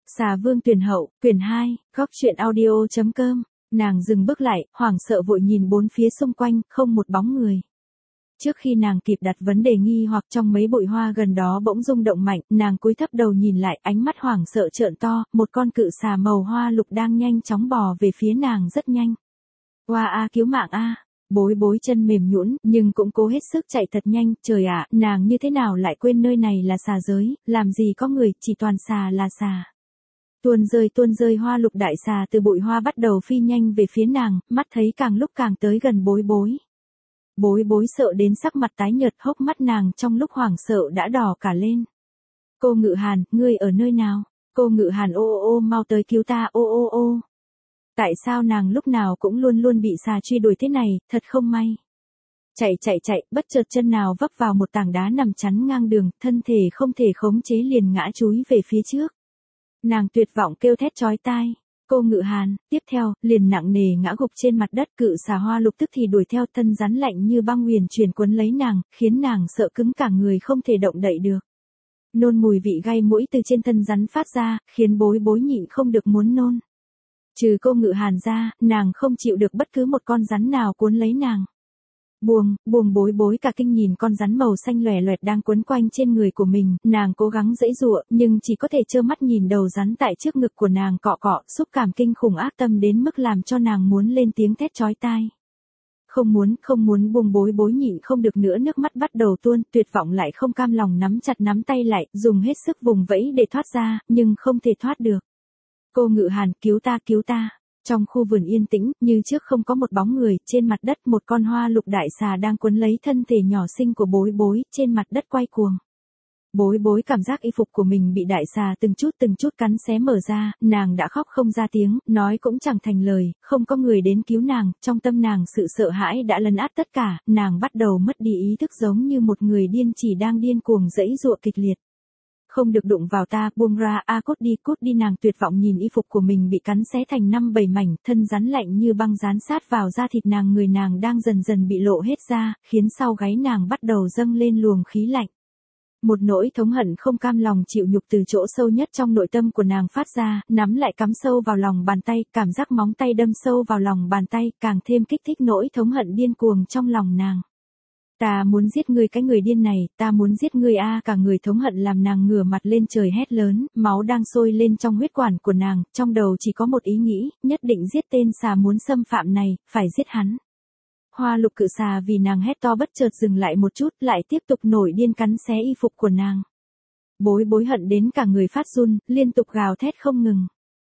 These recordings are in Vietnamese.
Xà Vương Tuyển Hậu, quyển 2, góc truyện audio.com. Nàng dừng bước lại, hoảng sợ vội nhìn bốn phía xung quanh, không một bóng người. Trước khi nàng kịp đặt vấn đề nghi hoặc trong mấy bụi hoa gần đó bỗng rung động mạnh, nàng cúi thấp đầu nhìn lại, ánh mắt hoảng sợ trợn to, một con cự xà màu hoa lục đang nhanh chóng bò về phía nàng rất nhanh. Oa a, cứu mạng a! Bối bối chân mềm nhũn, nhưng cũng cố hết sức chạy thật nhanh, trời ạ, nàng như thế nào lại quên nơi này là xà giới, làm gì có người, chỉ toàn xà là xà. Tuôn rơi hoa lục đại xà từ bụi hoa bắt đầu phi nhanh về phía nàng, mắt thấy càng lúc càng tới gần bối bối. Bối bối sợ đến sắc mặt tái nhợt, hốc mắt nàng trong lúc hoảng sợ đã đỏ cả lên. Cô Ngự Hàn, ngươi ở nơi nào? Cô Ngự Hàn ô ô ô, mau tới cứu ta, ô ô ô. Tại sao nàng lúc nào cũng luôn luôn bị xà truy đuổi thế này, thật không may. Chạy, bất chợt chân nào vấp vào một tảng đá nằm chắn ngang đường, thân thể không thể khống chế liền ngã chúi về phía trước. Nàng tuyệt vọng kêu thét chói tai. Cô Ngự Hàn, tiếp theo, liền nặng nề ngã gục trên mặt đất, cự xà hoa lục tức thì đuổi theo, thân rắn lạnh như băng huyền chuyển quấn lấy nàng, khiến nàng sợ cứng cả người không thể động đậy được. Nôn mùi vị gai mũi từ trên thân rắn phát ra, khiến bối bối nhịn không được muốn nôn. Trừ cô Ngự Hàn ra, nàng không chịu được bất cứ một con rắn nào cuốn lấy nàng. Buông bối bối cả kinh nhìn con rắn màu xanh lòe loẹt đang quấn quanh trên người của mình, nàng cố gắng giãy giụa, nhưng chỉ có thể trơ mắt nhìn đầu rắn tại trước ngực của nàng cọ cọ, xúc cảm kinh khủng ác tâm đến mức làm cho nàng muốn lên tiếng thét chói tai. Không muốn buông bối bối nhịn không được nữa, nước mắt bắt đầu tuôn, tuyệt vọng lại không cam lòng nắm chặt nắm tay lại, dùng hết sức vùng vẫy để thoát ra, nhưng không thể thoát được. Cô Ngự Hàn, cứu ta, cứu ta. Trong khu vườn yên tĩnh, như trước không có một bóng người, trên mặt đất một con hoa lục đại xà đang quấn lấy thân thể nhỏ xinh của bối bối, trên mặt đất quay cuồng. Bối bối cảm giác y phục của mình bị đại xà từng chút cắn xé mở ra, nàng đã khóc không ra tiếng, nói cũng chẳng thành lời, không có người đến cứu nàng, trong tâm nàng sự sợ hãi đã lấn át tất cả, nàng bắt đầu mất đi ý thức giống như một người điên chỉ đang điên cuồng giãy giụa kịch liệt. Không được đụng vào ta, buông ra, a cút đi, nàng tuyệt vọng nhìn y phục của mình bị cắn xé thành 5-7 mảnh, thân rắn lạnh như băng dán sát vào da thịt nàng, người nàng đang dần dần bị lộ hết ra, khiến sau gáy nàng bắt đầu dâng lên luồng khí lạnh. Một nỗi thống hận không cam lòng chịu nhục từ chỗ sâu nhất trong nội tâm của nàng phát ra, nắm lại cắm sâu vào lòng bàn tay, cảm giác móng tay đâm sâu vào lòng bàn tay, càng thêm kích thích nỗi thống hận điên cuồng trong lòng nàng. Ta muốn giết ngươi cái người điên này, ta muốn giết ngươi a, cả người thống hận làm nàng ngửa mặt lên trời hét lớn, máu đang sôi lên trong huyết quản của nàng, trong đầu chỉ có một ý nghĩ, nhất định giết tên xà muốn xâm phạm này, phải giết hắn. Hoa lục cự xà vì nàng hét to bất chợt dừng lại một chút, lại tiếp tục nổi điên cắn xé y phục của nàng. Bối bối hận đến cả người phát run, liên tục gào thét không ngừng.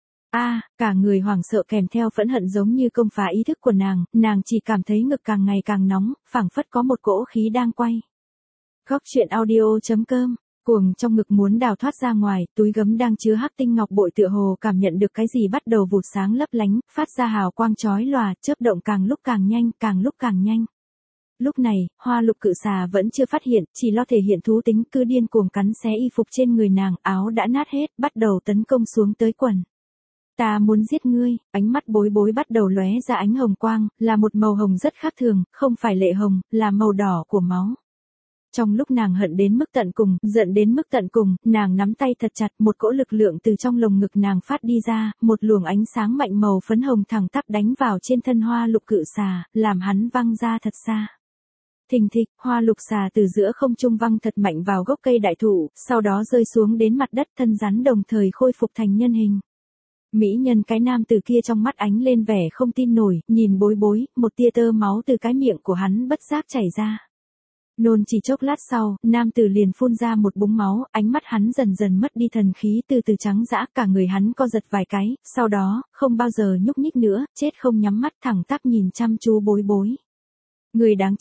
Cả người hoảng sợ kèm theo phẫn hận giống như công phá ý thức của nàng chỉ cảm thấy ngực càng ngày càng nóng, phảng phất có một cỗ khí đang quay. Góc truyện audio.com, cuồng trong ngực muốn đào thoát ra ngoài, túi gấm đang chứa hắc tinh ngọc bội tựa hồ cảm nhận được cái gì bắt đầu vụt sáng lấp lánh, phát ra hào quang chói lòa, chớp động càng lúc càng nhanh. Lúc này, hoa lục cự xà vẫn chưa phát hiện, chỉ lo thể hiện thú tính, cứ điên cuồng cắn xé y phục trên người nàng, áo đã nát hết, bắt đầu tấn công xuống tới quần. Ta muốn giết ngươi, ánh mắt bối bối bắt đầu lóe ra ánh hồng quang, là một màu hồng rất khác thường, không phải lệ hồng, là màu đỏ của máu. Trong lúc nàng hận đến mức tận cùng, giận đến mức tận cùng, nàng nắm tay thật chặt, một cỗ lực lượng từ trong lồng ngực nàng phát đi ra, một luồng ánh sáng mạnh màu phấn hồng thẳng tắp đánh vào trên thân hoa lục cự xà, làm hắn văng ra thật xa. Thình thịch, hoa lục xà từ giữa không trung văng thật mạnh vào gốc cây đại thụ, sau đó rơi xuống đến mặt đất, thân rắn đồng thời khôi phục thành nhân hình. Mỹ nhân cái nam từ kia trong mắt ánh lên vẻ không tin nổi, nhìn bối bối, một tia tơ máu từ cái miệng của hắn bất giác chảy ra. Nôn chỉ chốc lát sau, nam tử liền phun ra một búng máu, ánh mắt hắn dần dần mất đi thần khí, từ từ trắng dã, cả người hắn co giật vài cái, sau đó, không bao giờ nhúc nhích nữa, chết không nhắm mắt, thẳng tắp nhìn chăm chú bối bối. Người đáng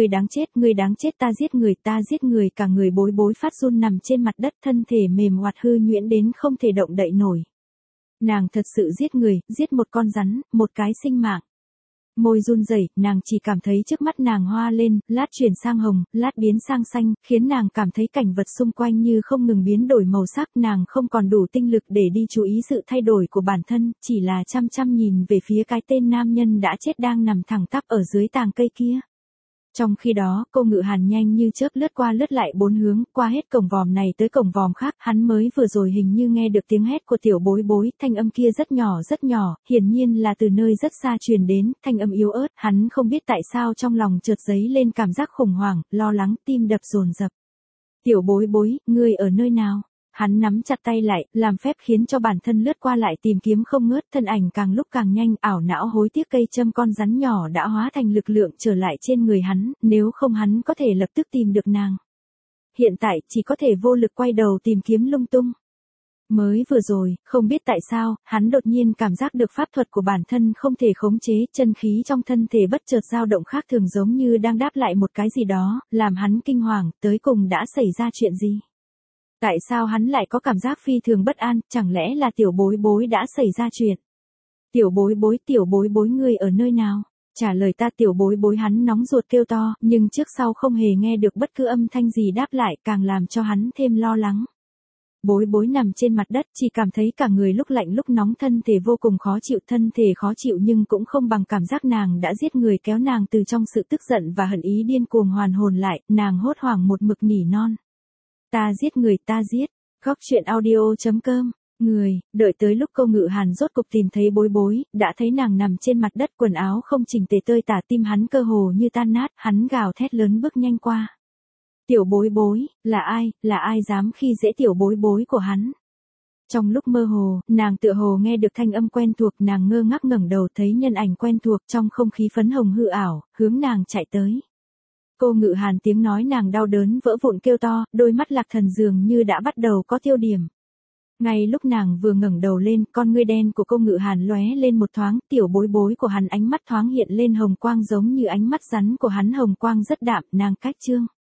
chết, ta giết người, cả người bối bối phát run nằm trên mặt đất, thân thể mềm oặt hư nhuyễn đến không thể động đậy nổi. Nàng thật sự giết người, giết một con rắn, một cái sinh mạng. Môi run rẩy, nàng chỉ cảm thấy trước mắt nàng hoa lên, lát chuyển sang hồng, lát biến sang xanh, khiến nàng cảm thấy cảnh vật xung quanh như không ngừng biến đổi màu sắc, nàng không còn đủ tinh lực để đi chú ý sự thay đổi của bản thân, chỉ là chăm chăm nhìn về phía cái tên nam nhân đã chết đang nằm thẳng tắp ở dưới tàng cây kia. Trong khi đó, cô Ngự Hàn nhanh như chớp lướt qua lướt lại 4 hướng, qua hết cổng vòm này tới cổng vòm khác, hắn mới vừa rồi hình như nghe được tiếng hét của tiểu bối bối, thanh âm kia rất nhỏ, hiển nhiên là từ nơi rất xa truyền đến, thanh âm yếu ớt, hắn không biết tại sao trong lòng chợt dấy lên cảm giác khủng hoảng, lo lắng, tim đập dồn dập. Tiểu bối bối, ngươi ở nơi nào? Hắn nắm chặt tay lại, làm phép khiến cho bản thân lướt qua lại tìm kiếm không ngớt, thân ảnh càng lúc càng nhanh, ảo não hối tiếc cây châm con rắn nhỏ đã hóa thành lực lượng trở lại trên người hắn, nếu không hắn có thể lập tức tìm được nàng. Hiện tại chỉ có thể vô lực quay đầu tìm kiếm lung tung. Mới vừa rồi, không biết tại sao, hắn đột nhiên cảm giác được pháp thuật của bản thân không thể khống chế, chân khí trong thân thể bất chợt dao động khác thường giống như đang đáp lại một cái gì đó, làm hắn kinh hoàng, tới cùng đã xảy ra chuyện gì? Tại sao hắn lại có cảm giác phi thường bất an, chẳng lẽ là tiểu bối bối đã xảy ra chuyện? Tiểu bối bối ngươi ở nơi nào? Trả lời ta, tiểu bối bối, hắn nóng ruột kêu to, nhưng trước sau không hề nghe được bất cứ âm thanh gì đáp lại, càng làm cho hắn thêm lo lắng. Bối bối nằm trên mặt đất, chỉ cảm thấy cả người lúc lạnh lúc nóng, thân thể vô cùng khó chịu, thân thể khó chịu nhưng cũng không bằng cảm giác nàng đã giết người, kéo nàng từ trong sự tức giận và hận ý điên cuồng hoàn hồn lại, nàng hốt hoảng một mực nỉ non. Ta giết người, ta giết. Góc truyện audio.com. Người, đợi tới lúc cô Ngự Hàn rốt cục tìm thấy bối bối, đã thấy nàng nằm trên mặt đất, quần áo không chỉnh tề tơi tả, tim hắn cơ hồ như tan nát, hắn gào thét lớn bước nhanh qua. Tiểu bối bối, là ai dám khi dễ tiểu bối bối của hắn? Trong lúc mơ hồ, nàng tựa hồ nghe được thanh âm quen thuộc, nàng ngơ ngác ngẩng đầu thấy nhân ảnh quen thuộc trong không khí phấn hồng hư ảo, hướng nàng chạy tới. Cô Ngự Hàn tiếng nói nàng đau đớn vỡ vụn kêu to, đôi mắt Lạc Thần dường như đã bắt đầu có tiêu điểm. Ngay lúc nàng vừa ngẩng đầu lên, con ngươi đen của cô Ngự Hàn lóe lên một thoáng, tiểu bối bối của hắn ánh mắt thoáng hiện lên hồng quang giống như ánh mắt rắn của hắn, hồng quang rất đạm, nàng cách trương.